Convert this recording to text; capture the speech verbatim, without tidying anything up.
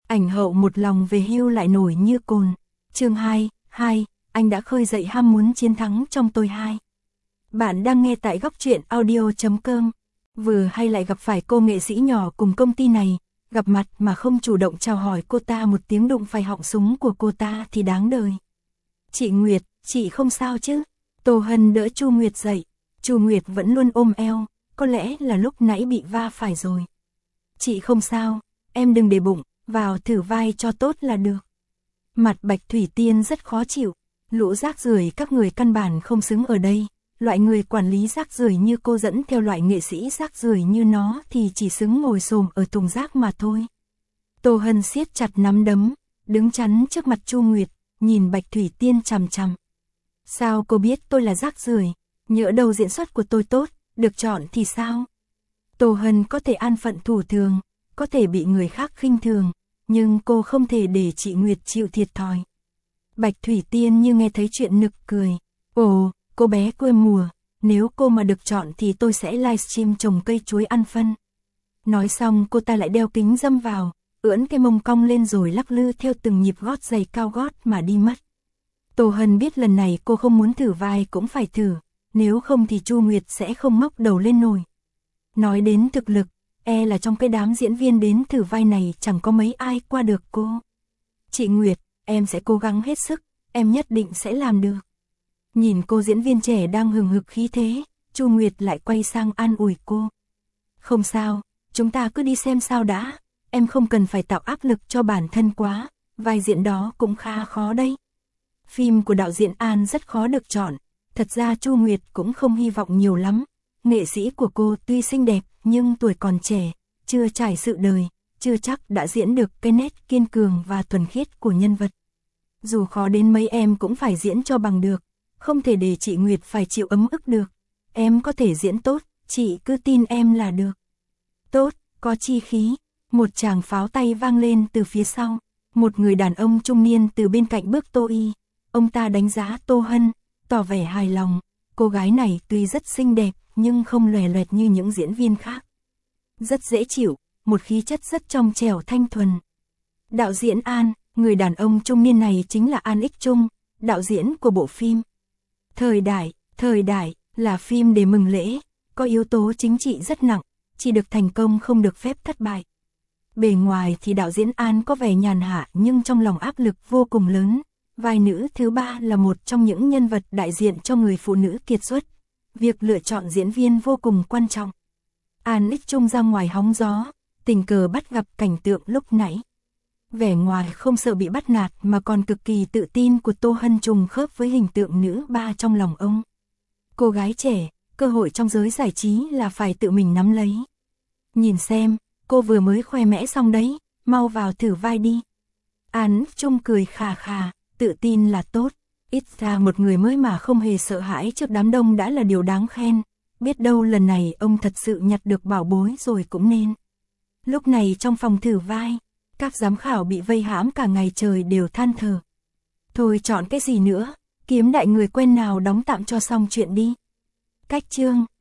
Ảnh hậu một lòng về hưu lại nổi như cồn. Chương hai, hai, anh đã khơi dậy ham muốn chiến thắng trong tôi hai. Bạn đang nghe tại góc truyện audio chấm com. Vừa hay lại gặp phải cô nghệ sĩ nhỏ cùng công ty này, gặp mặt mà không chủ động chào hỏi cô ta một tiếng đụng phải họng súng của cô ta thì đáng đời. Chị Nguyệt, chị không sao chứ? Tô Hân đỡ Chu Nguyệt dậy. Chu Nguyệt vẫn luôn ôm eo, có lẽ là lúc nãy bị va phải rồi. Chị không sao, em đừng để bụng, vào thử vai cho tốt là được. Mặt Bạch Thủy Tiên rất khó chịu, lũ rác rưởi các người căn bản không xứng ở đây. Loại người quản lý rác rưởi như cô dẫn theo loại nghệ sĩ rác rưởi như nó thì chỉ xứng ngồi xổm ở thùng rác mà thôi. Tô Hân siết chặt nắm đấm, đứng chắn trước mặt Chu Nguyệt, nhìn Bạch Thủy Tiên chằm chằm. Sao cô biết tôi là rác rưởi? Nhỡ đầu diễn xuất của tôi tốt, được chọn thì sao? Tô Hân có thể an phận thủ thường, có thể bị người khác khinh thường, nhưng cô không thể để chị Nguyệt chịu thiệt thòi. Bạch Thủy Tiên như nghe thấy chuyện nực cười. Ồ, cô bé quê mùa, nếu cô mà được chọn thì tôi sẽ livestream trồng cây chuối ăn phân. Nói xong cô ta lại đeo kính râm vào, ưỡn cái mông cong lên rồi lắc lư theo từng nhịp gót giày cao gót mà đi mất. Tô Hân biết lần này cô không muốn thử vai cũng phải thử, nếu không thì Chu Nguyệt sẽ không ngóc đầu lên nổi. Nói đến thực lực, e là trong cái đám diễn viên đến thử vai này chẳng có mấy ai qua được cô. Chị Nguyệt, em sẽ cố gắng hết sức, em nhất định sẽ làm được. Nhìn cô diễn viên trẻ đang hừng hực khí thế, Chu Nguyệt lại quay sang an ủi cô. Không sao, chúng ta cứ đi xem sao đã, em không cần phải tạo áp lực cho bản thân quá, vai diễn đó cũng khá khó đây. Phim của đạo diễn An rất khó được chọn, thật ra Chu Nguyệt cũng không hy vọng nhiều lắm. Nghệ sĩ của cô tuy xinh đẹp nhưng tuổi còn trẻ, chưa trải sự đời, chưa chắc đã diễn được cái nét kiên cường và thuần khiết của nhân vật. Dù khó đến mấy em cũng phải diễn cho bằng được, không thể để chị Nguyệt phải chịu ấm ức được. Em có thể diễn tốt, chị cứ tin em là được. Tốt, có chi khí, một tràng pháo tay vang lên từ phía sau, một người đàn ông trung niên từ bên cạnh bước Tô Y. Ông ta đánh giá Tô Hân, tỏ vẻ hài lòng, cô gái này tuy rất xinh đẹp nhưng không lòe loẹt như những diễn viên khác. Rất dễ chịu, một khí chất rất trong trẻo thanh thuần. Đạo diễn An, người đàn ông trung niên này chính là An Ích Trung, đạo diễn của bộ phim Thời Đại. Thời Đại là phim để mừng lễ, có yếu tố chính trị rất nặng, chỉ được thành công không được phép thất bại. Bề ngoài thì đạo diễn An có vẻ nhàn hạ nhưng trong lòng áp lực vô cùng lớn. Vai nữ thứ ba là một trong những nhân vật đại diện cho người phụ nữ kiệt xuất. Việc lựa chọn diễn viên vô cùng quan trọng. An Ích Trung ra ngoài hóng gió, tình cờ bắt gặp cảnh tượng lúc nãy. Vẻ ngoài không sợ bị bắt nạt mà còn cực kỳ tự tin của Tô Hân trùng khớp với hình tượng nữ ba trong lòng ông. Cô gái trẻ, cơ hội trong giới giải trí là phải tự mình nắm lấy. Nhìn xem, cô vừa mới khoe mẽ xong đấy, mau vào thử vai đi. An Ích Trung cười khà khà, tự tin là tốt. Ít ra một người mới mà không hề sợ hãi trước đám đông đã là điều đáng khen. Biết đâu lần này ông thật sự nhặt được bảo bối rồi cũng nên. Lúc này trong phòng thử vai, các giám khảo bị vây hãm cả ngày trời đều than thở. Thôi chọn cái gì nữa, kiếm đại người quen nào đóng tạm cho xong chuyện đi. Cách chương,